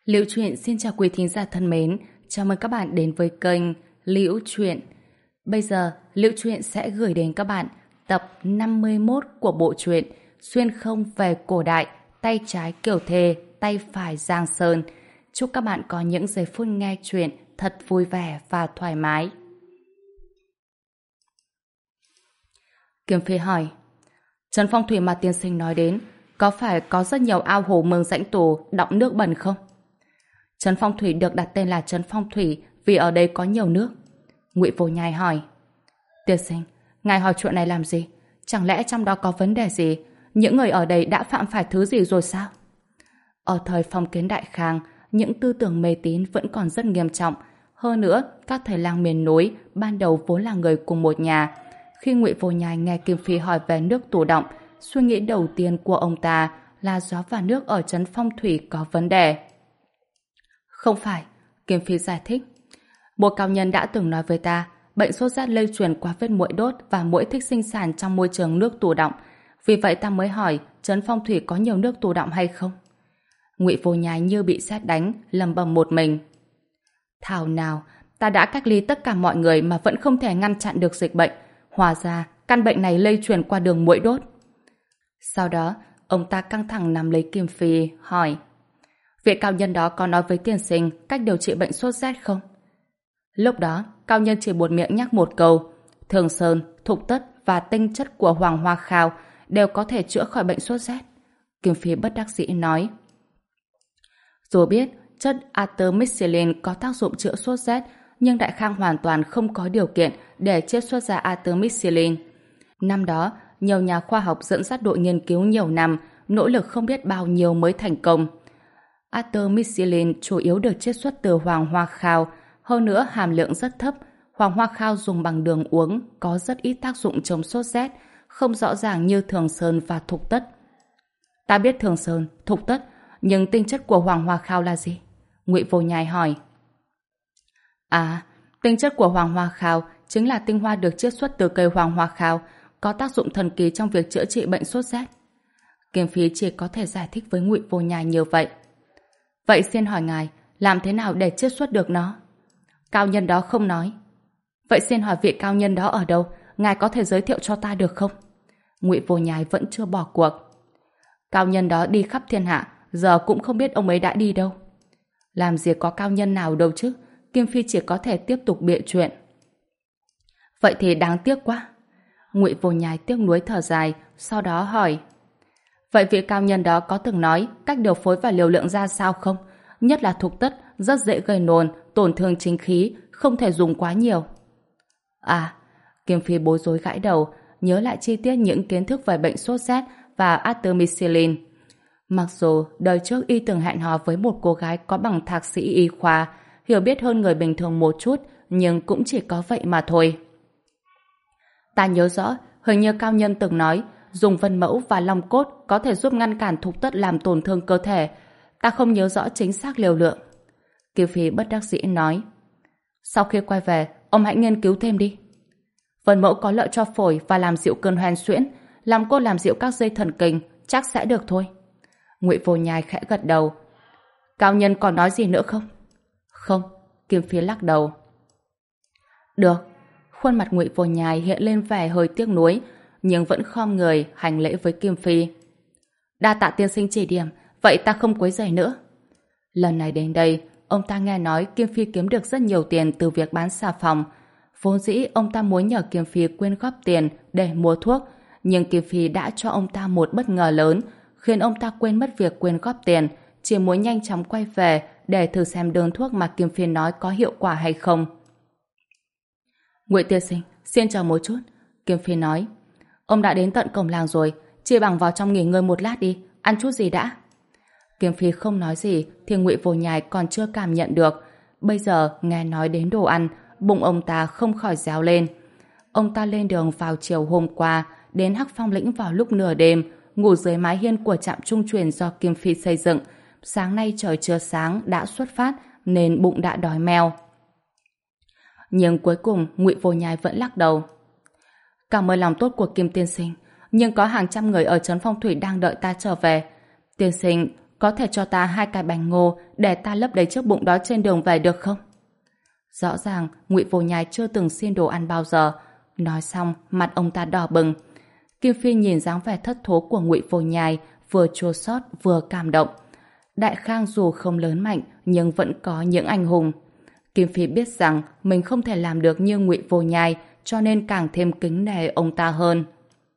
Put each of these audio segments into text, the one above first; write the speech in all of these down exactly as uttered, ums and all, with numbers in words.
Liễu Chuyện xin chào quý thính giả thân mến, chào mừng các bạn đến với kênh Liễu Chuyện. Bây giờ, Liễu Chuyện sẽ gửi đến các bạn tập năm mươi mốt của bộ truyện Xuyên không về cổ đại, tay trái Kiều Thề, tay phải Giang Sơn. Chúc các bạn có những giây phút nghe chuyện thật vui vẻ và thoải mái. Kiếm Phi hỏi, Trấn Phong Thủy mà tiên sinh nói đến, có phải có rất nhiều ao hồ mương rãnh tù đọng nước bẩn không? Trấn Phong Thủy được đặt tên là Trấn Phong Thủy vì ở đây có nhiều nước. Ngụy Vô Nhai hỏi, tiên sinh, ngài hỏi chuyện này làm gì? Chẳng lẽ trong đó có vấn đề gì? Những người ở đây đã phạm phải thứ gì rồi sao? Ở thời phong kiến Đại Khang, những tư tưởng mê tín vẫn còn rất nghiêm trọng. Hơn nữa, các thầy lang miền núi ban đầu vốn là người cùng một nhà. Khi Ngụy Vô Nhai nghe Kim Phi hỏi về nước tù động, suy nghĩ đầu tiên của ông ta là gió và nước ở Trấn Phong Thủy có vấn đề. Không phải, Kim Phi giải thích. Một cao nhân đã từng nói với ta, bệnh sốt rét lây truyền qua vết muỗi đốt và muỗi thích sinh sản trong môi trường nước tù đọng. Vì vậy ta mới hỏi Trấn Phong Thủy có nhiều nước tù đọng hay không? Ngụy Vô Nhai như bị sét đánh, lầm bầm một mình. Thảo nào, ta đã cách ly tất cả mọi người mà vẫn không thể ngăn chặn được dịch bệnh. Hóa ra, căn bệnh này lây truyền qua đường muỗi đốt. Sau đó, ông ta căng thẳng nắm lấy Kim Phi, hỏi, vị cao nhân đó có nói với tiên sinh cách điều trị bệnh sốt rét không? Lúc đó, cao nhân chỉ buột miệng nhắc một câu, Thường Sơn, Thục Tất và tinh chất của Hoàng Hoa Khao đều có thể chữa khỏi bệnh sốt rét. Kim Phi bất đắc dĩ nói, dù biết chất artemisinin có tác dụng chữa sốt rét, nhưng Đại Khang hoàn toàn không có điều kiện để chiết xuất ra artemisinin. Năm đó, nhiều nhà khoa học dẫn dắt đội nghiên cứu nhiều năm, nỗ lực không biết bao nhiêu mới thành công. Artemisinin chủ yếu được chiết xuất từ Hoàng Hoa Khao, hơn nữa hàm lượng rất thấp. Hoàng Hoa Khao dùng bằng đường uống có rất ít tác dụng chống sốt rét, không rõ ràng như Thường Sơn và Thục Tất. Ta biết Thường Sơn, Thục Tất, nhưng tinh chất của Hoàng Hoa Khao là gì? Ngụy Vô Nhai hỏi. À, tinh chất của Hoàng Hoa Khao chính là tinh hoa được chiết xuất từ cây Hoàng Hoa Khao, có tác dụng thần kỳ trong việc chữa trị bệnh sốt rét. Kim Phi chỉ có thể giải thích với Ngụy Vô Nhai như vậy. Vậy xin hỏi ngài, làm thế nào để chiết xuất được nó? Cao nhân đó không nói. Vậy xin hỏi vị cao nhân đó ở đâu? Ngài có thể giới thiệu cho ta được không? Ngụy Vô Nhai vẫn chưa bỏ cuộc. Cao nhân đó đi khắp thiên hạ, giờ cũng không biết ông ấy đã đi đâu. Làm gì có cao nhân nào đâu chứ? Kim Phi chỉ có thể tiếp tục bịa chuyện. Vậy thì đáng tiếc quá. Ngụy Vô Nhai tiếc nuối thở dài, sau đó hỏi, vậy vị cao nhân đó có từng nói cách điều phối và liều lượng ra sao không? Nhất là Thục Tất rất dễ gây nôn, tổn thương chính khí, không thể dùng quá nhiều. À, Kim Phi bối rối gãi đầu, nhớ lại chi tiết những kiến thức về bệnh sốt rét và artemisinin. Mặc dù đời trước y từng hẹn hò với một cô gái có bằng thạc sĩ y khoa, hiểu biết hơn người bình thường một chút, nhưng cũng chỉ có vậy mà thôi. Ta nhớ rõ, hình như cao nhân từng nói dùng vân mẫu và long cốt có thể giúp ngăn cản Thục Tất làm tổn thương cơ thể. Ta không nhớ rõ chính xác liều lượng. Kiều Phi bất đắc dĩ nói, sau khi quay về, ông hãy nghiên cứu thêm đi. Vân mẫu có lợi cho phổi và làm dịu cơn hoen suyễn, long cốt làm dịu các dây thần kinh, chắc sẽ được thôi. Ngụy Vô Nhai khẽ gật đầu. Cao nhân còn nói gì nữa không? Không, Kim Phi lắc đầu. Được. Khuôn mặt Ngụy Vô Nhai hiện lên vẻ hơi tiếc nuối, nhưng vẫn khom người hành lễ với Kim Phi. Đa tạ tiên sinh chỉ điểm, vậy ta không quấy rầy nữa. Lần này đến đây, ông ta nghe nói Kim Phi kiếm được rất nhiều tiền từ việc bán xà phòng. Vốn dĩ ông ta muốn nhờ Kim Phi quyên góp tiền để mua thuốc, nhưng Kim Phi đã cho ông ta một bất ngờ lớn, khiến ông ta quên mất việc quyên góp tiền, chỉ muốn nhanh chóng quay về để thử xem đơn thuốc mà Kim Phi nói có hiệu quả hay không. Ngụy tiên sinh, xin chờ một chút. Kim Phi nói, ông đã đến tận cổng làng rồi, chỉ bằng vào trong nghỉ ngơi một lát đi, ăn chút gì đã. Kim Phi không nói gì thì Ngụy Vô Nhai còn chưa cảm nhận được. Bây giờ nghe nói đến đồ ăn, bụng ông ta không khỏi réo lên. Ông ta lên đường vào chiều hôm qua, đến Hắc Phong Lĩnh vào lúc nửa đêm, ngủ dưới mái hiên của trạm trung truyền do Kim Phi xây dựng. Sáng nay trời chưa sáng đã xuất phát nên bụng đã đói meo. Nhưng cuối cùng Ngụy Vô Nhai vẫn lắc đầu. Cảm ơn lòng tốt của Kim tiên sinh, nhưng có hàng trăm người ở Trấn Phong Thủy đang đợi ta trở về. Tiên sinh có thể cho ta hai cái bánh ngô để ta lấp đầy chiếc bụng đó trên đường về được không? Rõ ràng Ngụy Vô Nhai chưa từng xin đồ ăn bao giờ. Nói xong mặt ông ta đỏ bừng. Kim Phi nhìn dáng vẻ thất thố của Ngụy Vô Nhai, vừa chua xót vừa cảm động. Đại Khang dù không lớn mạnh nhưng vẫn có những anh hùng. Kim Phi biết rằng mình không thể làm được như Ngụy Vô Nhai, cho nên càng thêm kính nể ông ta hơn.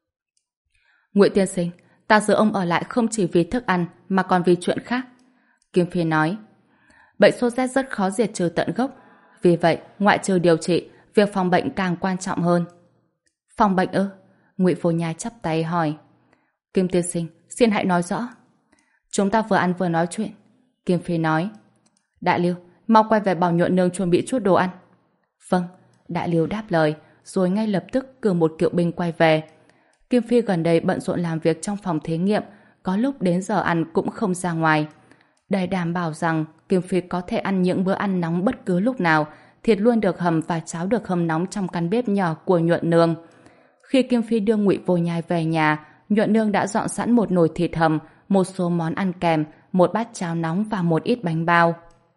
Ngụy tiên sinh, ta giữ ông ở lại không chỉ vì thức ăn mà còn vì chuyện khác. Kim Phi nói, bệnh sốt rét rất khó diệt trừ tận gốc. Vì vậy, ngoại trừ điều trị, việc phòng bệnh càng quan trọng hơn. Phòng bệnh ư? Ngụy Vô Nhai chắp tay hỏi. Kim tiên sinh, xin hãy nói rõ. Chúng ta vừa ăn vừa nói chuyện. Kim Phi nói. Đại Liêu, mau quay về bảo Nhuận Nương chuẩn bị chút đồ ăn. Vâng, Đại Liêu đáp lời, rồi ngay lập tức cử một kiệu binh quay về. Kim Phi gần đây bận rộn làm việc trong phòng thí nghiệm, có lúc đến giờ ăn cũng không ra ngoài. Để đảm bảo rằng Kim Phi có thể ăn những bữa ăn nóng bất cứ lúc nào, thịt luôn được hầm và cháo được hâm nóng trong căn bếp nhỏ của Nhuận Nương. Khi Kim Phi đưa Ngụy Vô Nhai về nhà, Nhuận Nương đã dọn sẵn một nồi thịt hầm, một số món ăn kèm, một bát cháo nóng và một ít bánh bao.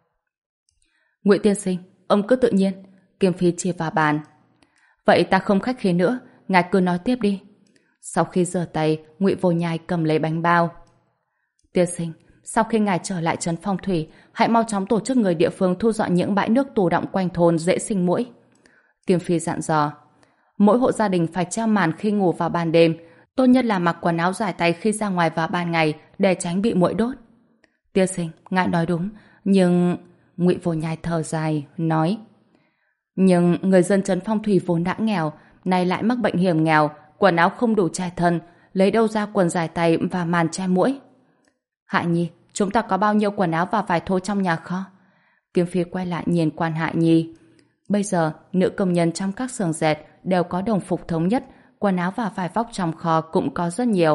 Ngụy tiên sinh, ông cứ tự nhiên. Kim Phi chỉ vào bàn. Vậy ta không khách khí nữa, ngài cứ nói tiếp đi. Sau khi rửa tay, Ngụy Vô Nhai cầm lấy bánh bao. Tiên sinh, sau khi ngài trở lại trấn Phong Thủy, hãy mau chóng tổ chức người địa phương thu dọn những bãi nước tù đọng quanh thôn dễ sinh muỗi. Kim Phi dặn dò. Mỗi hộ gia đình phải treo màn khi ngủ vào ban đêm, tốt nhất là mặc quần áo dài tay khi ra ngoài vào ban ngày để tránh bị muỗi đốt. Tiên sinh, ngài nói đúng, nhưng... Ngụy Vô Nhai thở dài, nói. Nhưng người dân trấn Phong Thủy vốn đã nghèo, nay lại mắc bệnh hiểm nghèo, quần áo không đủ che thân, lấy đâu ra quần dài tay và màn che muỗi. Hạ Nhi, chúng ta có bao nhiêu quần áo và vải thô trong nhà kho? Kim Phi quay lại nhìn quan Hạ Nhi. Bây giờ, nữ công nhân trong các xưởng dệt đều có đồng phục thống nhất, quần áo và vải vóc trong kho cũng có rất nhiều.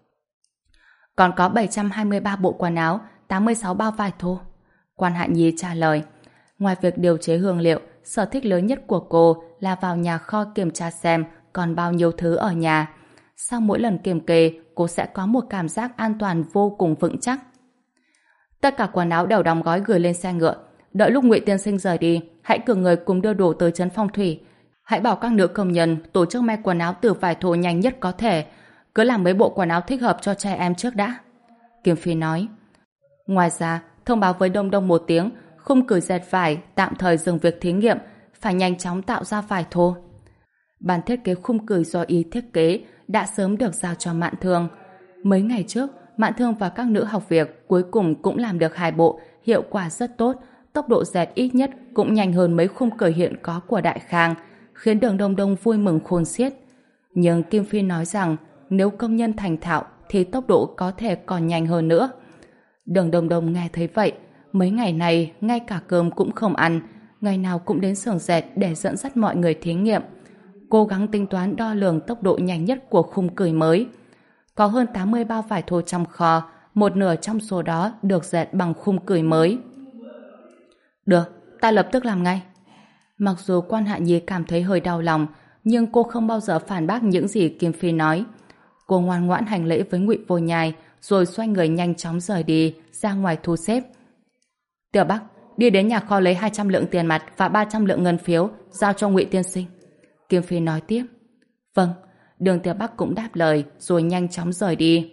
Còn có bảy trăm hai mươi ba bộ quần áo, tám mươi sáu bao vải thô. Quan Hạ Nhi trả lời. Ngoài việc điều chế hương liệu, sở thích lớn nhất của cô là vào nhà kho kiểm tra xem còn bao nhiêu thứ ở nhà. Sau mỗi lần kiểm kê, cô sẽ có một cảm giác an toàn vô cùng vững chắc. Tất cả quần áo đều đóng gói gửi lên xe ngựa. Đợi lúc Ngụy tiên sinh rời đi, hãy cử người cùng đưa đồ tới trấn Phong Thủy. Hãy bảo các nữ công nhân tổ chức may quần áo từ vải thô nhanh nhất có thể. Cứ làm mấy bộ quần áo thích hợp cho trẻ em trước đã. Kim Phi nói. Ngoài ra, thông báo với Đông Đông một tiếng, khung cửi dệt vải tạm thời dừng việc thí nghiệm, phải nhanh chóng tạo ra vải thô. Bản thiết kế khung cửi do y thiết kế đã sớm được giao cho Mạn Thương. Mấy ngày trước, Mạn Thương và các nữ học việc cuối cùng cũng làm được hai bộ, hiệu quả rất tốt, tốc độ dệt ít nhất cũng nhanh hơn mấy khung cửi hiện có của Đại Khang, khiến Đường Đông Đông vui mừng khôn xiết. Nhưng Kim Phi nói rằng nếu công nhân thành thạo thì tốc độ có thể còn nhanh hơn nữa. Đường Đông Đông nghe thấy vậy, mấy ngày này ngay cả cơm cũng không ăn, ngày nào cũng đến xưởng dệt để dẫn dắt mọi người thí nghiệm, cố gắng tính toán đo lường tốc độ nhanh nhất của khung cửi mới. Có hơn tám mươi bao vải thô trong kho, một nửa trong số đó được dệt bằng khung cửi mới. Được, ta lập tức làm ngay. Mặc dù quan Hạ Nhi cảm thấy hơi đau lòng, nhưng cô không bao giờ phản bác những gì Kim Phi nói. Cô ngoan ngoãn hành lễ với Ngụy Vô Nhai, rồi xoay người nhanh chóng rời đi, ra ngoài thu xếp. Tiểu Bắc, đi đến nhà kho lấy hai trăm lượng tiền mặt và ba trăm lượng ngân phiếu, giao cho Ngụy tiên sinh. Kim Phi nói tiếp. Vâng, Đường Tiểu Bắc cũng đáp lời, rồi nhanh chóng rời đi.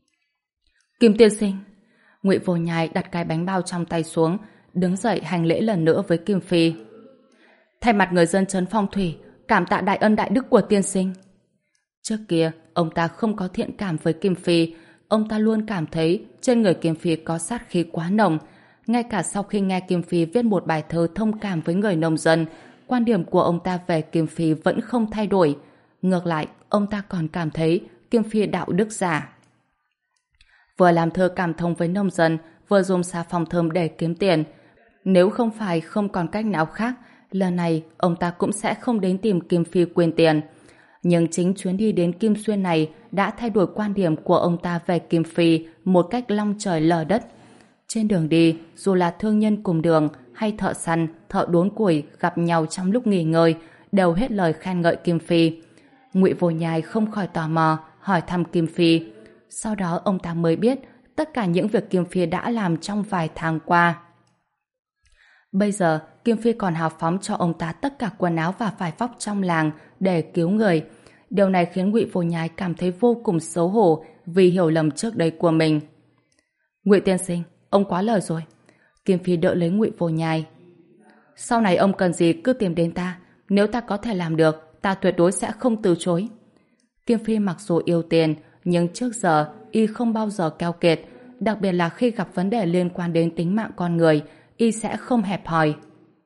Kim tiên sinh. Ngụy Vô Nhai đặt cái bánh bao trong tay xuống, đứng dậy hành lễ lần nữa với Kim Phi. Thay mặt người dân trấn Phong Thủy, cảm tạ đại ân đại đức của tiên sinh. Trước kia, ông ta không có thiện cảm với Kim Phi. Ông ta luôn cảm thấy trên người Kim Phi có sát khí quá nồng. Ngay cả sau khi nghe Kim Phi viết một bài thơ thông cảm với người nông dân, quan điểm của ông ta về Kim Phi vẫn không thay đổi. Ngược lại, ông ta còn cảm thấy Kim Phi đạo đức giả. Vừa làm thơ cảm thông với nông dân, vừa dùng xà phòng thơm để kiếm tiền. Nếu không phải không còn cách nào khác, lần này ông ta cũng sẽ không đến tìm Kim Phi quyên tiền. Nhưng chính chuyến đi đến Kim Xuyên này đã thay đổi quan điểm của ông ta về Kim Phi một cách long trời lở đất. Trên đường đi, dù là thương nhân cùng đường hay thợ săn, thợ đốn củi gặp nhau trong lúc nghỉ ngơi, đều hết lời khen ngợi Kim Phi. Ngụy Vô Nhai không khỏi tò mò hỏi thăm Kim Phi. Sau đó ông ta mới biết tất cả những việc Kim Phi đã làm trong vài tháng qua. Bây giờ, Kim Phi còn hào phóng cho ông ta tất cả quần áo và vải vóc trong làng để cứu người. Điều này khiến Ngụy Vô Nhai cảm thấy vô cùng xấu hổ vì hiểu lầm trước đây của mình. Ngụy tiên sinh, ông quá lời rồi. Kim Phi đỡ lấy Ngụy Vô Nhai. Sau này ông cần gì cứ tìm đến ta. Nếu ta có thể làm được, ta tuyệt đối sẽ không từ chối. Kim Phi mặc dù yêu tiền, nhưng trước giờ y không bao giờ keo kiệt, đặc biệt là khi gặp vấn đề liên quan đến tính mạng con người, y sẽ không hẹp hòi.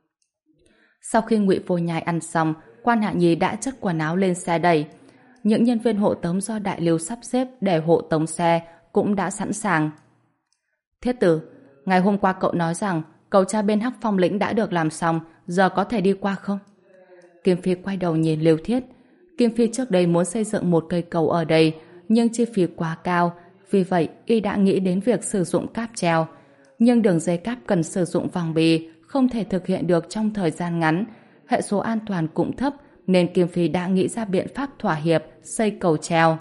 Sau khi Ngụy Vô Nhai ăn xong, Quan Hạ Nhi đã chất quần áo lên xe đẩy. Những nhân viên hộ tống do đại lưu sắp xếp để hộ tống xe cũng đã sẵn sàng. Thiết tử, ngày hôm qua cậu nói rằng cầu tra bên Hắc Phong lĩnh đã được làm xong, giờ có thể đi qua không? Kim Phi quay đầu nhìn Lưu Thiết. Kim Phi trước đây muốn xây dựng một cây cầu ở đây, nhưng chi phí quá cao, vì vậy y đã nghĩ đến việc sử dụng cáp treo. Nhưng đường dây cáp cần sử dụng vòng bì, không thể thực hiện được trong thời gian ngắn. Hệ số an toàn cũng thấp, nên Kim Phi đã nghĩ ra biện pháp thỏa hiệp xây cầu treo.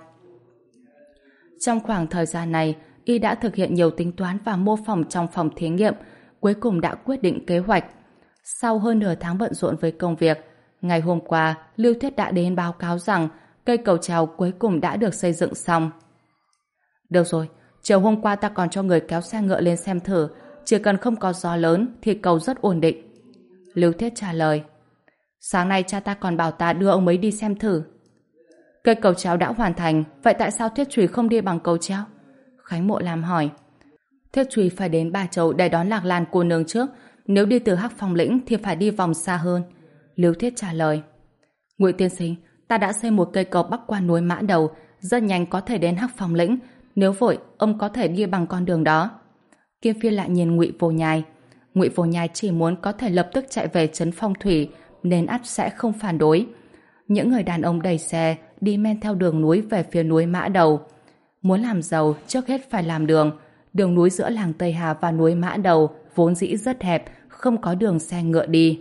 Trong khoảng thời gian này, y đã thực hiện nhiều tính toán và mô phỏng trong phòng thí nghiệm, cuối cùng đã quyết định kế hoạch. Sau hơn nửa tháng bận rộn với công việc, ngày hôm qua, Lưu Thiết đã đến báo cáo rằng cây cầu treo cuối cùng đã được xây dựng xong. Được rồi, chiều hôm qua ta còn cho người kéo xe ngựa lên xem thử, chỉ cần không có gió lớn thì cầu rất ổn định. Lưu Thiết trả lời. Sáng nay cha ta còn bảo ta đưa ông ấy đi xem thử. Cây cầu treo đã hoàn thành, vậy tại sao Thiết Chùy không đi bằng cầu treo? Khánh Mộ Lam hỏi. Thiết Chùy phải đến Ba Châu để đón Lạc Lan cô nương trước, nếu đi từ Hắc Phong lĩnh thì phải đi vòng xa hơn. Lưu Thiết trả lời. Ngụy tiên sinh, ta đã xây một cây cầu bắc qua núi Mã Đầu, rất nhanh có thể đến Hắc Phong lĩnh, nếu vội ông có thể đi bằng con đường đó. Kim Phi lại nhìn Ngụy Vô Nhai. Ngụy Vô Nhai chỉ muốn có thể lập tức chạy về trấn Phong Thủy, nên ắt sẽ không phản đối. Những người đàn ông đẩy xe đi men theo đường núi về phía núi Mã Đầu. Muốn làm giàu trước hết phải làm đường. Đường núi giữa làng Tây Hà và núi Mã Đầu vốn dĩ rất hẹp, không có đường xe ngựa đi.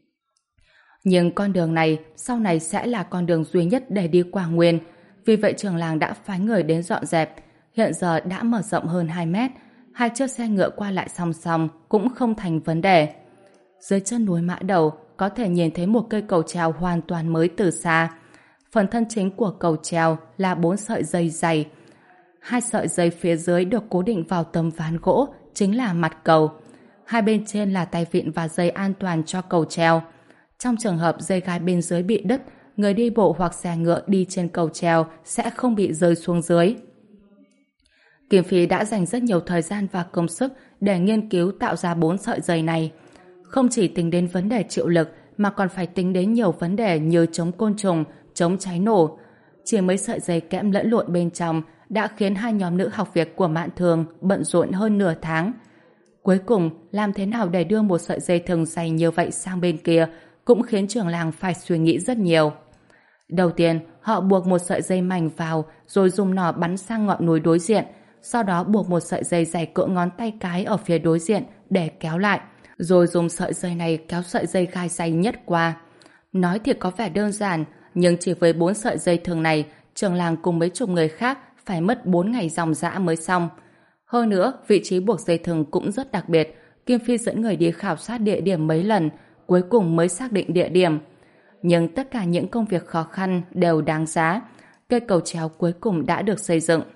Nhưng con đường này sau này sẽ là con đường duy nhất để đi qua Nguyên. Vì vậy trưởng làng đã phái người đến dọn dẹp. Hiện giờ đã mở rộng hơn hai mét. Hai chiếc xe ngựa qua lại song song cũng không thành vấn đề. Dưới chân núi Mã Đầu có thể nhìn thấy một cây cầu treo hoàn toàn mới từ xa. Phần thân chính của cầu treo là bốn sợi dây dày. Hai sợi dây phía dưới được cố định vào tấm ván gỗ, chính là mặt cầu. Hai bên trên là tay vịn và dây an toàn cho cầu treo. Trong trường hợp dây gai bên dưới bị đứt, người đi bộ hoặc xe ngựa đi trên cầu treo sẽ không bị rơi xuống dưới. Kim Phi đã dành rất nhiều thời gian và công sức để nghiên cứu tạo ra bốn sợi dây này. Không chỉ tính đến vấn đề chịu lực mà còn phải tính đến nhiều vấn đề như chống côn trùng, chống cháy nổ. Chỉ mấy sợi dây kẽm lẫn lộn bên trong đã khiến hai nhóm nữ học việc của Mạn Thường bận rộn hơn nửa tháng. Cuối cùng, làm thế nào để đưa một sợi dây thừng dày như vậy sang bên kia cũng khiến trưởng làng phải suy nghĩ rất nhiều. Đầu tiên, họ buộc một sợi dây mảnh vào rồi dùng nỏ bắn sang ngọn núi đối diện, sau đó buộc một sợi dây dày cỡ ngón tay cái ở phía đối diện để kéo lại, rồi dùng sợi dây này kéo sợi dây gai dày nhất qua. Nói thì có vẻ đơn giản, nhưng chỉ với bốn sợi dây thường này, trưởng làng cùng mấy chục người khác phải mất bốn ngày dòng dã mới xong. Hơn nữa, vị trí buộc dây thừng cũng rất đặc biệt. Kim Phi dẫn người đi khảo sát địa điểm mấy lần, cuối cùng mới xác định địa điểm. Nhưng tất cả những công việc khó khăn đều đáng giá. Cây cầu treo cuối cùng đã được xây dựng.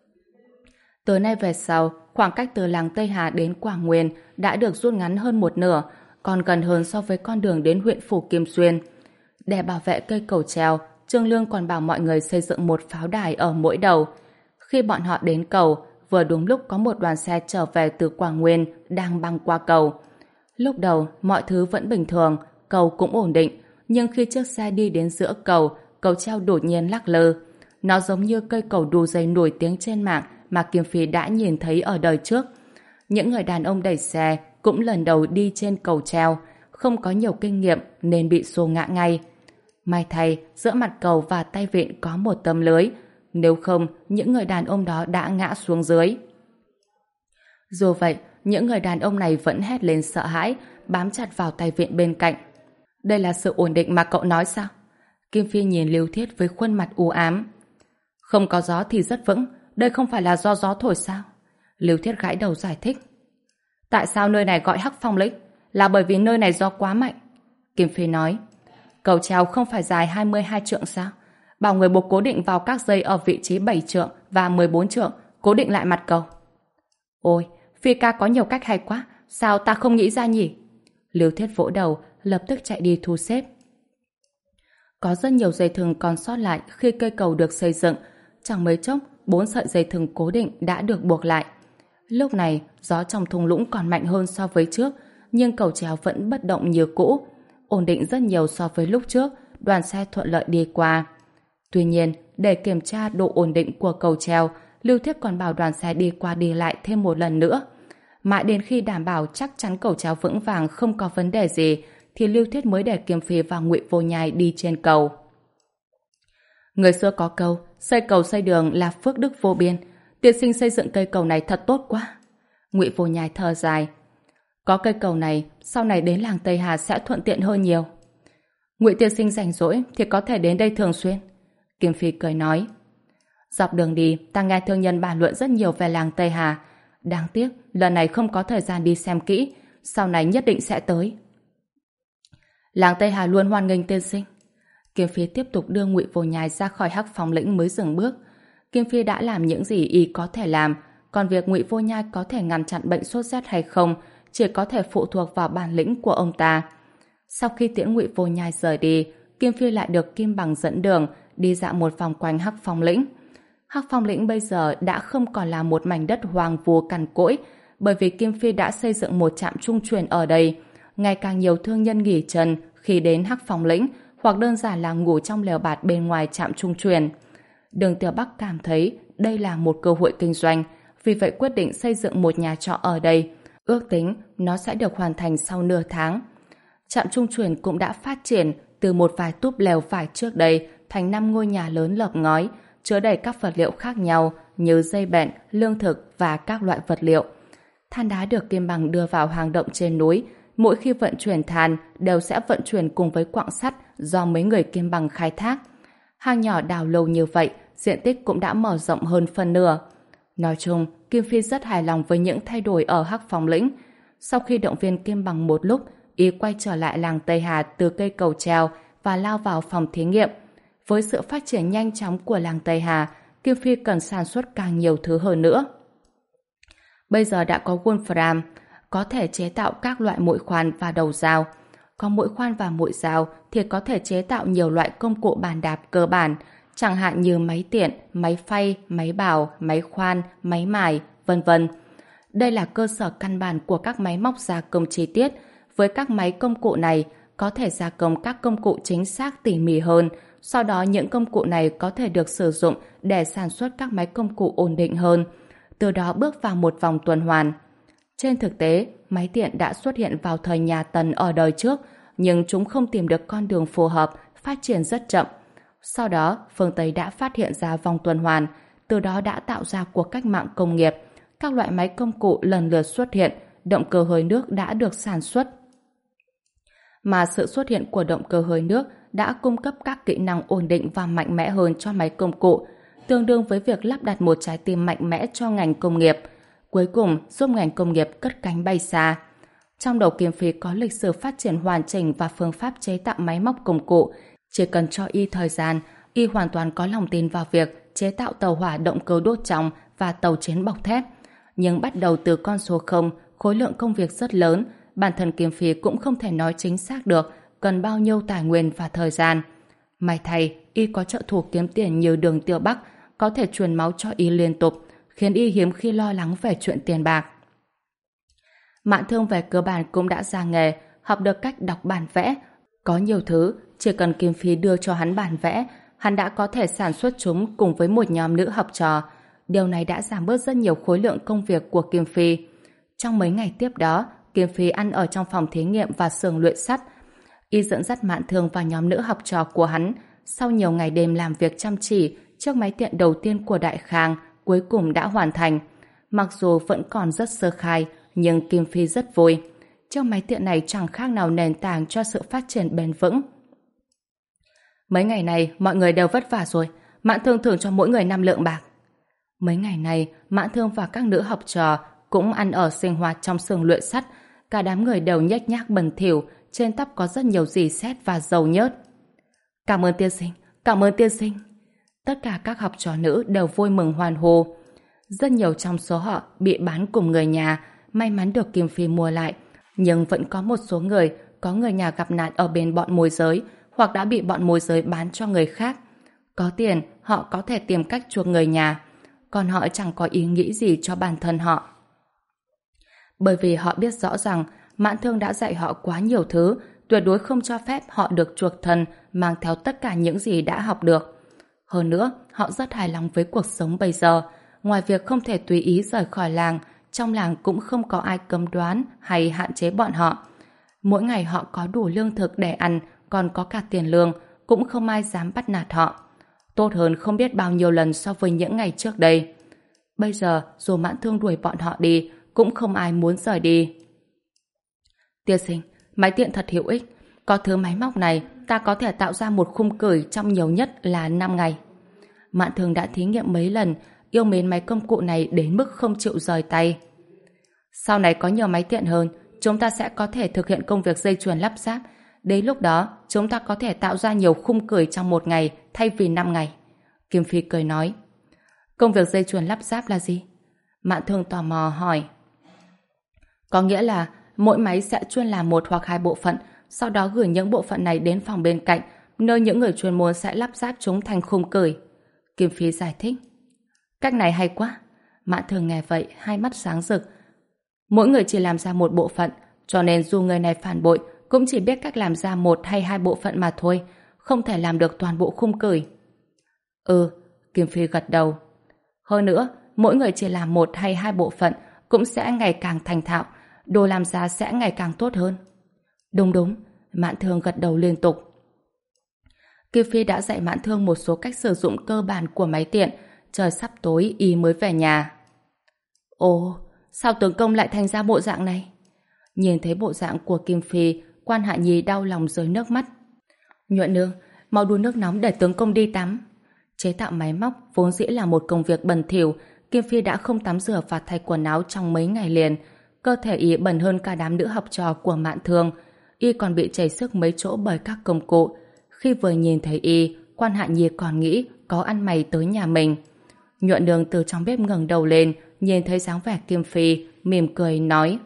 Từ nay về sau, khoảng cách từ làng Tây Hà đến Quảng Nguyên đã được rút ngắn hơn một nửa, còn gần hơn so với con đường đến huyện Phủ Kim Xuyên. Để bảo vệ cây cầu treo, Trương Lương còn bảo mọi người xây dựng một pháo đài ở mỗi đầu. Khi bọn họ đến cầu, vừa đúng lúc có một đoàn xe trở về từ Quảng Nguyên đang băng qua cầu. Lúc đầu, mọi thứ vẫn bình thường, cầu cũng ổn định, nhưng khi chiếc xe đi đến giữa cầu, cầu treo đột nhiên lắc lư. Nó giống như cây cầu đu dây nổi tiếng trên mạng mà Kim Phi đã nhìn thấy ở đời trước. Những người đàn ông đẩy xe cũng lần đầu đi trên cầu treo, không có nhiều kinh nghiệm nên bị xô ngã ngay. May thay, giữa mặt cầu và tay vịn có một tấm lưới, nếu không, những người đàn ông đó đã ngã xuống dưới. Dù vậy, những người đàn ông này vẫn hét lên sợ hãi, bám chặt vào tay vịn bên cạnh. Đây là sự ổn định mà cậu nói sao? Kim Phi nhìn Lưu Thiết với khuôn mặt u ám. Không có gió thì rất vững, đây không phải là do gió thổi sao? Lưu Thiết gãi đầu giải thích. Tại sao nơi này gọi Hắc Phong lĩnh? Là bởi vì nơi này gió quá mạnh. Kim Phi nói. Cầu treo không phải dài hai mươi hai trượng sao? Bảo người buộc cố định vào các dây ở vị trí bảy trượng và mười bốn trượng, cố định lại mặt cầu. Ôi, Phi ca có nhiều cách hay quá, sao ta không nghĩ ra nhỉ? Lưu Thiết vỗ đầu, lập tức chạy đi thu xếp. Có rất nhiều dây thừng còn sót lại khi cây cầu được xây dựng. Chẳng mấy chốc, bốn sợi dây thừng cố định đã được buộc lại. Lúc này, gió trong thung lũng còn mạnh hơn so với trước, nhưng cầu treo vẫn bất động như cũ. Ổn định rất nhiều so với lúc trước, đoàn xe thuận lợi đi qua. Tuy nhiên, để kiểm tra độ ổn định của cầu treo, Lưu Thiết còn bảo đoàn xe đi qua đi lại thêm một lần nữa. Mãi đến khi đảm bảo chắc chắn cầu treo vững vàng không có vấn đề gì, thì Lưu Thiết mới để Kim Phi và Ngụy Vô Nhai đi trên cầu. Người xưa có câu, xây cầu xây đường là phước đức vô biên. Tiên sinh xây dựng cây cầu này thật tốt quá. Ngụy Vô Nhai thở dài. Có cây cầu này, sau này đến làng Tây Hà sẽ thuận tiện hơn nhiều. Ngụy tiên sinh rảnh rỗi thì có thể đến đây thường xuyên. Kim Phi cười nói. Dọc đường đi, ta nghe thương nhân bàn luận rất nhiều về làng Tây Hà. Đáng tiếc, lần này không có thời gian đi xem kỹ. Sau này nhất định sẽ tới. Làng Tây Hà luôn hoan nghênh tiên sinh. Kim Phi tiếp tục đưa Ngụy Vô Nhai ra khỏi Hắc Phong lĩnh mới dừng bước. Kim Phi đã làm những gì y có thể làm, còn việc Ngụy Vô Nhai có thể ngăn chặn bệnh sốt rét hay không chỉ có thể phụ thuộc vào bản lĩnh của ông ta. Sau khi tiễn Ngụy Vô Nhai rời đi, Kim Phi lại được Kim Bằng dẫn đường đi dạo một vòng quanh Hắc Phong lĩnh. Hắc Phong lĩnh bây giờ đã không còn là một mảnh đất hoang vu cằn cỗi, bởi vì Kim Phi đã xây dựng một trạm trung chuyển ở đây. Ngày càng nhiều thương nhân nghỉ chân khi đến Hắc Phong lĩnh, hoặc đơn giản là ngủ trong lều bạt bên ngoài trạm trung chuyển. Đường Tiểu Bắc cảm thấy đây là một cơ hội kinh doanh, vì vậy quyết định xây dựng một nhà trọ ở đây. Ước tính nó sẽ được hoàn thành sau nửa tháng. Trạm trung chuyển cũng đã phát triển từ một vài túp lều vải trước đây thành năm ngôi nhà lớn lợp ngói, chứa đầy các vật liệu khác nhau như dây bện, lương thực và các loại vật liệu. Than đá được Kim Bằng đưa vào hang động trên núi. Mỗi khi vận chuyển than đều sẽ vận chuyển cùng với quặng sắt do mấy người Kim Bằng khai thác. Hang nhỏ đào lâu như vậy, diện tích cũng đã mở rộng hơn phân nửa. Nói chung, Kim Phi rất hài lòng với những thay đổi ở Hắc Phong lĩnh. Sau khi động viên Kim Bằng một lúc, y quay trở lại làng Tây Hà từ cây cầu treo và lao vào phòng thí nghiệm. Với sự phát triển nhanh chóng của làng Tây Hà, Kim Phi cần sản xuất càng nhiều thứ hơn nữa. Bây giờ đã có Wolfram, có thể chế tạo các loại mũi khoan và đầu dao. Có mũi khoan và mũi dao thì có thể chế tạo nhiều loại công cụ bàn đạp cơ bản, chẳng hạn như máy tiện, máy phay, máy bào, máy khoan, máy mài, vân vân. Đây là cơ sở căn bản của các máy móc gia công chi tiết. Với các máy công cụ này, có thể gia công các công cụ chính xác tỉ mỉ hơn. Sau đó những công cụ này có thể được sử dụng để sản xuất các máy công cụ ổn định hơn. Từ đó bước vào một vòng tuần hoàn. Trên thực tế, máy tiện đã xuất hiện vào thời nhà Tần ở đời trước, nhưng chúng không tìm được con đường phù hợp, phát triển rất chậm. Sau đó, phương Tây đã phát hiện ra vòng tuần hoàn, từ đó đã tạo ra cuộc cách mạng công nghiệp. Các loại máy công cụ lần lượt xuất hiện, động cơ hơi nước đã được sản xuất. Mà sự xuất hiện của động cơ hơi nước đã cung cấp các kỹ năng ổn định và mạnh mẽ hơn cho máy công cụ, tương đương với việc lắp đặt một trái tim mạnh mẽ cho ngành công nghiệp, cuối cùng giúp ngành công nghiệp cất cánh bay xa. Trong đầu Kim Phi có lịch sử phát triển hoàn chỉnh và phương pháp chế tạo máy móc công cụ. Chỉ cần cho y thời gian, y hoàn toàn có lòng tin vào việc chế tạo tàu hỏa động cơ đốt trong và tàu chiến bọc thép. Nhưng bắt đầu từ con số không, khối lượng công việc rất lớn, bản thân Kim Phi cũng không thể nói chính xác được cần bao nhiêu tài nguyên và thời gian. May thay, y có trợ thủ kiếm tiền như Đường Tiểu Bắc, có thể truyền máu cho y liên tục, khiến y hiếm khi lo lắng về chuyện tiền bạc. Mạn Thương về cơ bản cũng đã ra nghề, học được cách đọc bản vẽ. Có nhiều thứ, chỉ cần Kim Phi đưa cho hắn bản vẽ, hắn đã có thể sản xuất chúng cùng với một nhóm nữ học trò. Điều này đã giảm bớt rất nhiều khối lượng công việc của Kim Phi. Trong mấy ngày tiếp đó, Kim Phi ăn ở trong phòng thí nghiệm và xưởng luyện sắt. Y dẫn dắt Mạn Thương và nhóm nữ học trò của hắn. Sau nhiều ngày đêm làm việc chăm chỉ, chiếc máy tiện đầu tiên của Đại Khang cuối cùng đã hoàn thành. Mặc dù vẫn còn rất sơ khai, nhưng Kim Phi rất vui. Chiếc máy tiện này chẳng khác nào nền tảng cho sự phát triển bền vững. Mấy ngày này mọi người đều vất vả rồi, Mạn Thương thưởng cho mỗi người năm lượng bạc. Mấy ngày này, Mãn Thương và các nữ học trò cũng ăn ở sinh hoạt trong xưởng luyện sắt. Cả đám người đều nhếch nhác bẩn thỉu, trên tóc có rất nhiều rỉ sét và dầu nhớt. Cảm ơn tiên sinh, cảm ơn tiên sinh. Tất cả các học trò nữ đều vui mừng hoan hô. Rất nhiều trong số họ bị bán cùng người nhà, may mắn được Kim Phi mua lại. Nhưng vẫn có một số người, có người nhà gặp nạn ở bên bọn môi giới, hoặc đã bị bọn môi giới bán cho người khác. Có tiền, họ có thể tìm cách chuộc người nhà, còn họ chẳng có ý nghĩ gì cho bản thân họ. Bởi vì họ biết rõ rằng Mãn Thương đã dạy họ quá nhiều thứ, tuyệt đối không cho phép họ được chuộc thân mang theo tất cả những gì đã học được. Hơn nữa, họ rất hài lòng với cuộc sống bây giờ. Ngoài việc không thể tùy ý rời khỏi làng, trong làng cũng không có ai cấm đoán hay hạn chế bọn họ. Mỗi ngày họ có đủ lương thực để ăn, còn có cả tiền lương, cũng không ai dám bắt nạt họ. Tốt hơn không biết bao nhiêu lần so với những ngày trước đây. Bây giờ, dù Mãn Thương đuổi bọn họ đi, cũng không ai muốn rời đi. Tiên sinh, máy tiện thật hữu ích. Có thứ máy móc này, ta có thể tạo ra một khung cửi trong nhiều nhất là năm ngày. Mãn Thương đã thí nghiệm mấy lần, yêu mến máy công cụ này đến mức không chịu rời tay. Sau này có nhiều máy tiện hơn, chúng ta sẽ có thể thực hiện công việc dây chuyền lắp ráp. Đến lúc đó, chúng ta có thể tạo ra nhiều khung cửi trong một ngày thay vì năm ngày. Kim Phi cười nói. Công việc dây chuyền lắp ráp là gì? Mãn Thương tò mò hỏi. Có nghĩa là mỗi máy sẽ chuyên làm một hoặc hai bộ phận, sau đó gửi những bộ phận này đến phòng bên cạnh, nơi những người chuyên môn sẽ lắp ráp chúng thành khung cửi. Kim Phi giải thích. Cách này hay quá. Mãn Thương nghe vậy, hai mắt sáng rực. Mỗi người chỉ làm ra một bộ phận, cho nên dù người này phản bội, cũng chỉ biết cách làm ra một hay hai bộ phận mà thôi, không thể làm được toàn bộ khung cửi. Ừ, Kim Phi gật đầu. Hơn nữa, mỗi người chỉ làm một hay hai bộ phận cũng sẽ ngày càng thành thạo, đồ làm ra sẽ ngày càng tốt hơn. Đúng đúng, Mãn Thương gật đầu liên tục. Kim Phi đã dạy Mãn Thương một số cách sử dụng cơ bản của máy tiện, trời sắp tối y mới về nhà. Ồ, sao tướng công lại thành ra bộ dạng này? Nhìn thấy bộ dạng của Kim Phi, Quan Hạ Nhi đau lòng rơi nước mắt. Nhuận nương, mau đun nước nóng để tướng công đi tắm. Chế tạo máy móc vốn dĩ là một công việc bẩn thỉu, Kim Phi đã không tắm rửa và thay quần áo trong mấy ngày liền. Cơ thể y bẩn hơn cả đám nữ học trò của Mạn Thương. Y còn bị chảy xước mấy chỗ bởi các công cụ. Khi vừa nhìn thấy y, Quan Hạ Nhi còn nghĩ có ăn mày tới nhà mình. Nhuận nương từ trong bếp ngẩng đầu lên, nhìn thấy dáng vẻ Kim Phi, mỉm cười nói.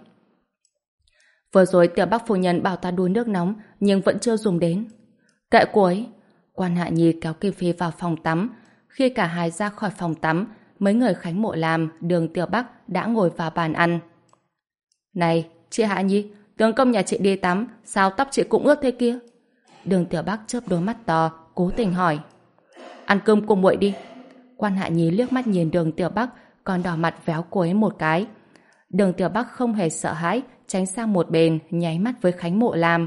Vừa rồi tiểu Bắc phu nhân bảo ta đun nước nóng, nhưng vẫn chưa dùng đến. Kệ cô ấy. Quan Hạ Nhi kéo Kim Phi vào phòng tắm. Khi cả hai ra khỏi phòng tắm, mấy người Khánh Mộ Lam, Đường Tiểu Bắc đã ngồi vào bàn ăn. Này, chị Hạ Nhi, tướng công nhà chị đi tắm, sao tóc chị cũng ướt thế kia? Đường Tiểu Bắc chớp đôi mắt to, cố tình hỏi. Ăn cơm cùng muội đi. Quan Hạ Nhi liếc mắt nhìn Đường Tiểu Bắc, còn đỏ mặt véo cô ấy một cái. Đường Tiểu Bắc không hề sợ hãi, tránh sang một bên, nháy mắt với Khánh Mộ Lam.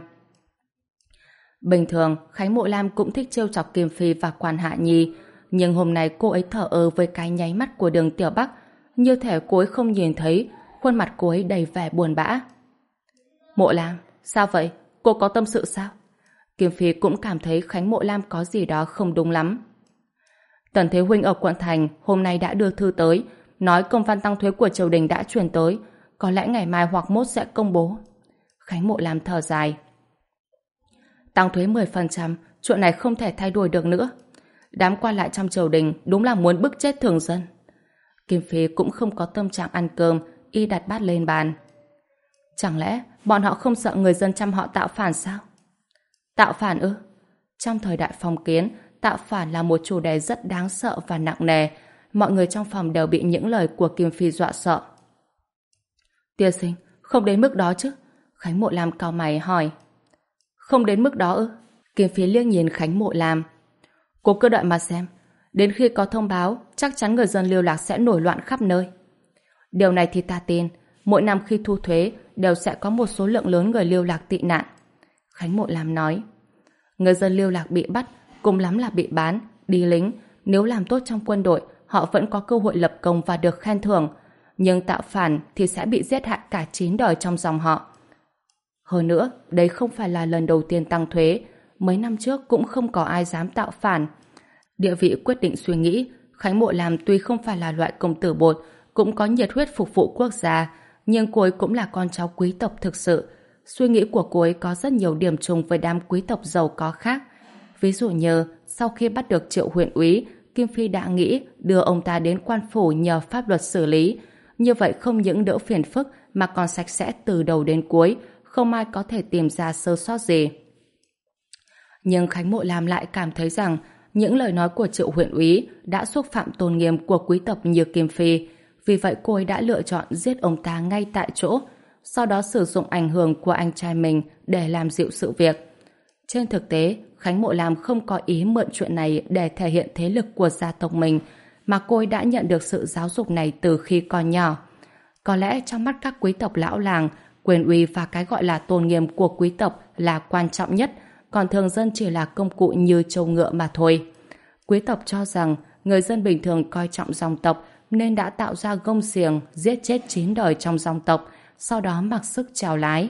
Bình thường, Khánh Mộ Lam cũng thích trêu chọc Kim Phi và Quan Hạ Nhi, nhưng hôm nay cô ấy thờ ơ với cái nháy mắt của Đường Tiểu Bắc, như thể cô ấy không nhìn thấy, khuôn mặt cô ấy đầy vẻ buồn bã. Mộ Lam, sao vậy? Cô có tâm sự sao? Kim Phi cũng cảm thấy Khánh Mộ Lam có gì đó không đúng lắm. Tần Thế Huynh ở quận thành hôm nay đã đưa thư tới, nói công văn tăng thuế của triều đình đã truyền tới, có lẽ ngày mai hoặc mốt sẽ công bố. Khánh Mộ Lam thở dài. Tăng thuế mười phần trăm, chuyện này không thể thay đổi được nữa. Đám qua lại trong triều đình đúng là muốn bức chết thường dân. Kim Phi cũng không có tâm trạng ăn cơm, y đặt bát lên bàn. Chẳng lẽ bọn họ không sợ người dân chăm họ tạo phản sao? Tạo phản ư? Trong thời đại phong kiến, tạo phản là một chủ đề rất đáng sợ và nặng nề. Mọi người trong phòng đều bị những lời của Kim Phi dọa sợ. Tiên sinh, không đến mức đó chứ? Khánh Mộ Lam cau mày hỏi. Không đến mức đó ư? Kim Phi liếc nhìn Khánh Mộ Lam. Cô cứ đợi mà xem. Đến khi có thông báo, chắc chắn người dân lưu lạc sẽ nổi loạn khắp nơi. Điều này thì ta tin. Mỗi năm khi thu thuế, đều sẽ có một số lượng lớn người lưu lạc tị nạn. Khánh Mộ Lam nói. Người dân lưu lạc bị bắt, cùng lắm là bị bán, đi lính. Nếu làm tốt trong quân đội, họ vẫn có cơ hội lập công và được khen thưởng. Nhưng tạo phản thì sẽ bị giết hại cả chín đời trong dòng họ. Hơn nữa, đây không phải là lần đầu tiên tăng thuế. Mấy năm trước cũng không có ai dám tạo phản. Địa vị quyết định suy nghĩ, Khánh Mộ Lam tuy không phải là loại công tử bột, cũng có nhiệt huyết phục vụ quốc gia, nhưng cô ấy cũng là con cháu quý tộc thực sự. Suy nghĩ của cô ấy có rất nhiều điểm trùng với đám quý tộc giàu có khác. Ví dụ như, sau khi bắt được Triệu huyện úy, Kim Phi đã nghĩ đưa ông ta đến quan phủ nhờ pháp luật xử lý. Như vậy không những đỡ phiền phức mà còn sạch sẽ từ đầu đến cuối, không ai có thể tìm ra sơ sót gì. Nhưng Khánh Mộ Lam lại cảm thấy rằng những lời nói của Triệu huyện úy đã xúc phạm tôn nghiêm của quý tộc như Kim Phi. Vì vậy cô ấy đã lựa chọn giết ông ta ngay tại chỗ, sau đó sử dụng ảnh hưởng của anh trai mình để làm dịu sự việc. Trên thực tế, Khánh Mộ Lam không có ý mượn chuyện này để thể hiện thế lực của gia tộc mình, mà cô ấy đã nhận được sự giáo dục này từ khi còn nhỏ. Có lẽ trong mắt các quý tộc lão làng, quyền uy và cái gọi là tôn nghiêm của quý tộc là quan trọng nhất, còn thường dân chỉ là công cụ như trâu ngựa mà thôi. Quý tộc cho rằng người dân bình thường coi trọng dòng tộc nên đã tạo ra gông xiềng giết chết chín đời trong dòng tộc, sau đó mặc sức chèo lái.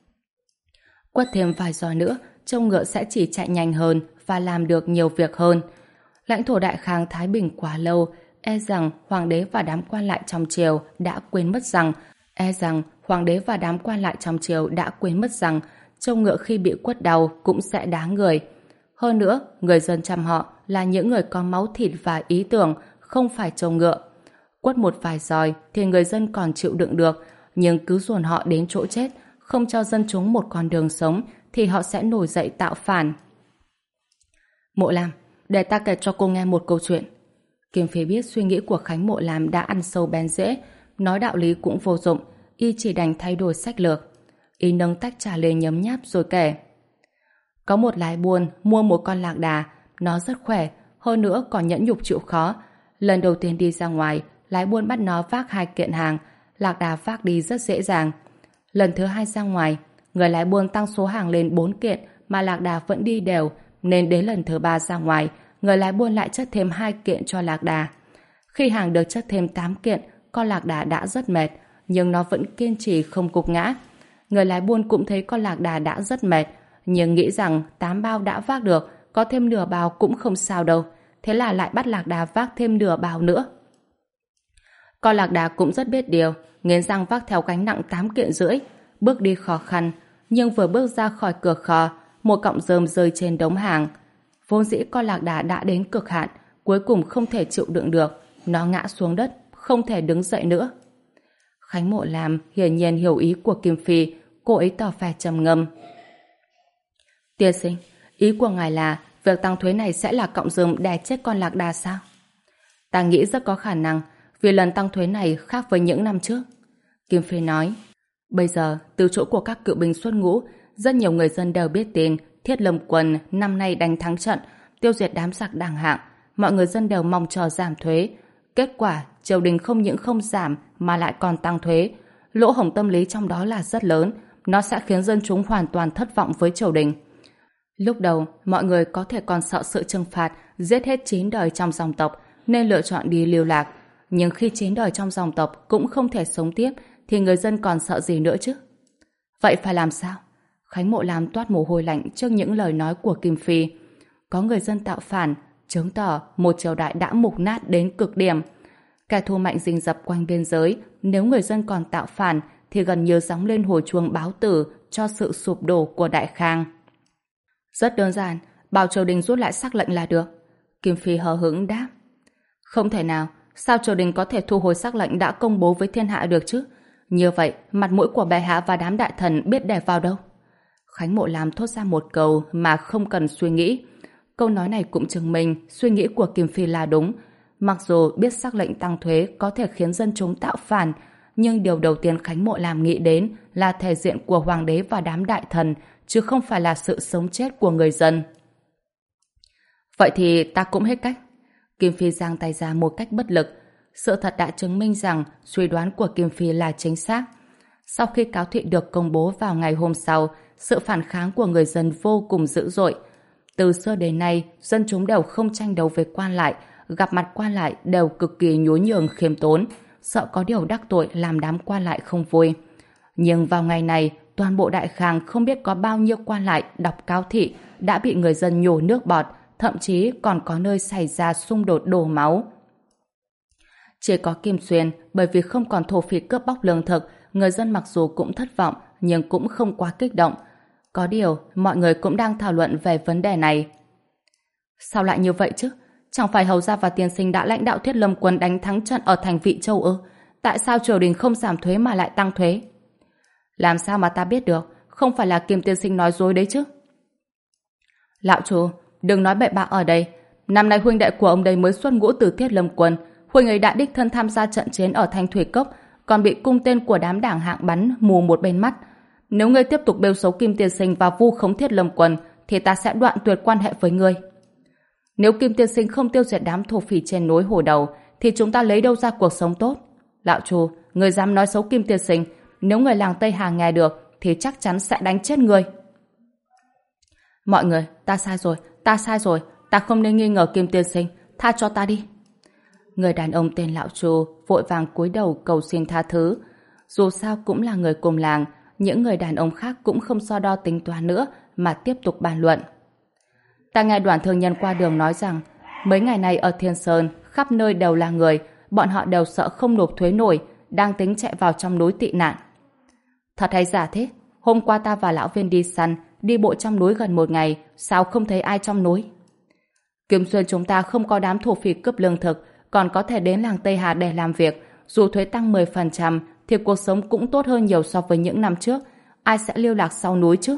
Quất thêm vài giò nữa, trâu ngựa sẽ chỉ chạy nhanh hơn và làm được nhiều việc hơn. Lãnh thổ Đại Khang thái bình quá lâu, e rằng hoàng đế và đám quan lại trong triều đã quên mất rằng e rằng hoàng đế và đám quan lại trong triều đã quên mất rằng trâu ngựa khi bị quất đầu cũng sẽ đá người. Hơn nữa, người dân chăm họ là những người có máu thịt và ý tưởng, không phải trâu ngựa. Quất một vài giòi thì người dân còn chịu đựng được, nhưng cứ dồn họ đến chỗ chết, không cho dân chúng một con đường sống, thì họ sẽ nổi dậy tạo phản. Mộ Lam, để ta kể cho cô nghe một câu chuyện. Kim Phi biết suy nghĩ của Khánh Mộ Lam đã ăn sâu bén rễ, nói đạo lý cũng vô dụng, y chỉ đành thay đổi sách lược. Y nâng tách trà lên nhấm nháp rồi kể. Có một lái buôn mua một con lạc đà, nó rất khỏe, hơn nữa còn nhẫn nhục chịu khó. Lần đầu tiên đi ra ngoài, lái buôn bắt nó vác hai kiện hàng, lạc đà vác đi rất dễ dàng. Lần thứ hai ra ngoài, người lái buôn tăng số hàng lên bốn kiện mà lạc đà vẫn đi đều, nên đến lần thứ ba ra ngoài, người lái buôn lại chất thêm hai kiện cho lạc đà. Khi hàng được chất thêm tám kiện, con lạc đà đã rất mệt, nhưng nó vẫn kiên trì không gục ngã. Người lái buôn cũng thấy con lạc đà đã rất mệt, nhưng nghĩ rằng tám bao đã vác được, có thêm nửa bao cũng không sao đâu. Thế là lại bắt lạc đà vác thêm nửa bao nữa. Con lạc đà cũng rất biết điều, nghiến răng vác theo gánh nặng tám kiện rưỡi, bước đi khó khăn, nhưng vừa bước ra khỏi cửa kho, một cọng rơm rơi trên đống hàng. Vốn dĩ con lạc đà đã đến cực hạn, cuối cùng không thể chịu đựng được, nó ngã xuống đất, không thể đứng dậy nữa. Khánh Mộ Lam hiển nhiên hiểu ý của Kim Phi, cô ấy tỏ vẻ trầm ngâm. Tiên sinh, ý của ngài là việc tăng thuế này sẽ là cọng rơm đè chết con lạc đà sao? Ta nghĩ rất có khả năng, vì lần tăng thuế này khác với những năm trước. Kim Phi nói, bây giờ, từ chỗ của các cựu binh xuất ngũ, rất nhiều người dân đều biết tin Thiết Lâm Quân năm nay đánh thắng trận, tiêu diệt đám giặc đảng hạng. Mọi người dân đều mong chờ giảm thuế. Kết quả, triều đình không những không giảm mà lại còn tăng thuế. Lỗ hổng tâm lý trong đó là rất lớn. Nó sẽ khiến dân chúng hoàn toàn thất vọng với triều đình. Lúc đầu, mọi người có thể còn sợ sự trừng phạt, giết hết chín đời trong dòng tộc, nên lựa chọn đi lưu lạc. Nhưng khi chín đời trong dòng tộc cũng không thể sống tiếp, thì người dân còn sợ gì nữa chứ? Vậy phải làm sao? Khánh Mộ Lam toát mồ hôi lạnh trước những lời nói của Kim Phi. Có người dân tạo phản, chứng tỏ một triều đại đã mục nát đến cực điểm. Kẻ thù mạnh rình rập quanh biên giới, nếu người dân còn tạo phản, thì gần như gióng lên hồi chuông báo tử cho sự sụp đổ của Đại Khang. Rất đơn giản, bảo triều đình rút lại sắc lệnh là được. Kim Phi hờ hững đáp. Không thể nào, sao triều đình có thể thu hồi sắc lệnh đã công bố với thiên hạ được chứ? Như vậy, mặt mũi của bệ hạ và đám đại thần biết để vào đâu? Khánh Mộ Lam thốt ra một câu mà không cần suy nghĩ. Câu nói này cũng chứng minh suy nghĩ của Kim Phi là đúng. Mặc dù biết sắc lệnh tăng thuế có thể khiến dân chúng tạo phản, nhưng điều đầu tiên Khánh Mộ Lam nghĩ đến là thể diện của hoàng đế và đám đại thần, chứ không phải là sự sống chết của người dân. Vậy thì ta cũng hết cách. Kim Phi giang tay ra một cách bất lực. Sự thật đã chứng minh rằng suy đoán của Kim Phi là chính xác. Sau khi cáo thị được công bố vào ngày hôm sau, sự phản kháng của người dân vô cùng dữ dội. Từ xưa đến nay, dân chúng đều không tranh đấu với quan lại, gặp mặt quan lại đều cực kỳ nhún nhường khiêm tốn, sợ có điều đắc tội làm đám quan lại không vui. Nhưng vào ngày này, toàn bộ Đại Khang không biết có bao nhiêu quan lại đọc cáo thị đã bị người dân nhổ nước bọt, thậm chí còn có nơi xảy ra xung đột đổ máu. Chỉ có Kim Xuyên, bởi vì không còn thổ phỉ cướp bóc lương thực, người dân mặc dù cũng thất vọng, nhưng cũng không quá kích động. Có điều, mọi người cũng đang thảo luận về vấn đề này. Sao lại như vậy chứ? Chẳng phải Hầu Gia và Tiên Sinh đã lãnh đạo Thiết Lâm quân đánh thắng trận ở thành Vị Châu ư? Tại sao triều đình không giảm thuế mà lại tăng thuế? Làm sao mà ta biết được? Không phải là Kim Tiên Sinh nói dối đấy chứ? Lão chủ, đừng nói bậy bạ ở đây. Năm nay huynh đệ của ông đây mới xuất ngũ từ Thiết Lâm quân. Huynh ấy đã đích thân tham gia trận chiến ở Thanh Thủy Cốc, còn bị cung tên của đám đảng hạng bắn mù một bên mắt. Nếu ngươi tiếp tục bêu xấu Kim Tiên Sinh và vu khống Thiết Lâm quân, thì ta sẽ đoạn tuyệt quan hệ với ngươi. Nếu Kim Tiên Sinh không tiêu diệt đám thổ phỉ trên núi Hồ Đầu, thì chúng ta lấy đâu ra cuộc sống tốt? Lão chủ, người dám nói xấu Kim Tiên Sinh, nếu người làng Tây Hà nghe được, thì chắc chắn sẽ đánh chết người. Mọi người, ta sai rồi, ta sai rồi, ta không nên nghi ngờ Kim Tiên Sinh, tha cho ta đi. Người đàn ông tên Lão Chu vội vàng cúi đầu cầu xin tha thứ. Dù sao cũng là người cùng làng, những người đàn ông khác cũng không so đo tính toán nữa mà tiếp tục bàn luận. Ta nghe đoàn thương nhân qua đường nói rằng mấy ngày này ở Thiên Sơn khắp nơi đều là người, bọn họ đều sợ không nộp thuế nổi, đang tính chạy vào trong núi tị nạn. Thật hay giả thế? Hôm qua ta và lão viên đi săn, đi bộ trong núi gần một ngày, sao không thấy ai trong núi? Kim Xuyên chúng ta không có đám thổ phỉ cướp lương thực, còn có thể đến làng Tây Hà để làm việc. Dù thuế tăng mười phần trăm, thì cuộc sống cũng tốt hơn nhiều so với những năm trước. Ai sẽ lưu lạc sau núi chứ?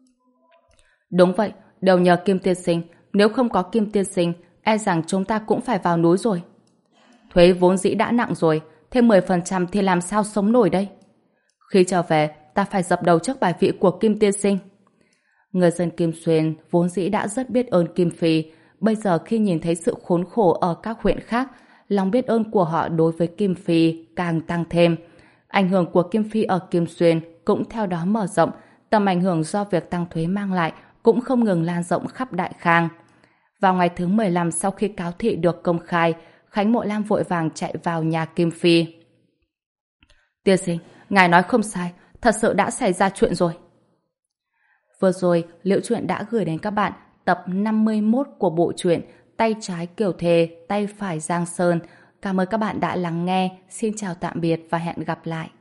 Đúng vậy, đều nhờ Kim Tiên Sinh. Nếu không có Kim Tiên Sinh, e rằng chúng ta cũng phải vào núi rồi. Thuế vốn dĩ đã nặng rồi, thêm mười phần trăm thì làm sao sống nổi đây? Khi trở về, ta phải dập đầu trước bài vị của Kim Tiên Sinh. Người dân Kim Xuyên vốn dĩ đã rất biết ơn Kim Phi. Bây giờ khi nhìn thấy sự khốn khổ ở các huyện khác, lòng biết ơn của họ đối với Kim Phi càng tăng thêm. Ảnh hưởng của Kim Phi ở Kim Xuyên cũng theo đó mở rộng, tầm ảnh hưởng do việc tăng thuế mang lại cũng không ngừng lan rộng khắp Đại Khang. Vào ngày thứ mười lăm sau khi cáo thị được công khai, Khánh Mộ Lam vội vàng chạy vào nhà Kim Phi. Tiên sinh, ngài nói không sai, thật sự đã xảy ra chuyện rồi. Vừa rồi, Liễu Chuyện đã gửi đến các bạn tập năm mươi mốt của bộ truyện Tay trái Kiều Thề, tay phải Giang Sơn. Cảm ơn các bạn đã lắng nghe. Xin chào tạm biệt và hẹn gặp lại.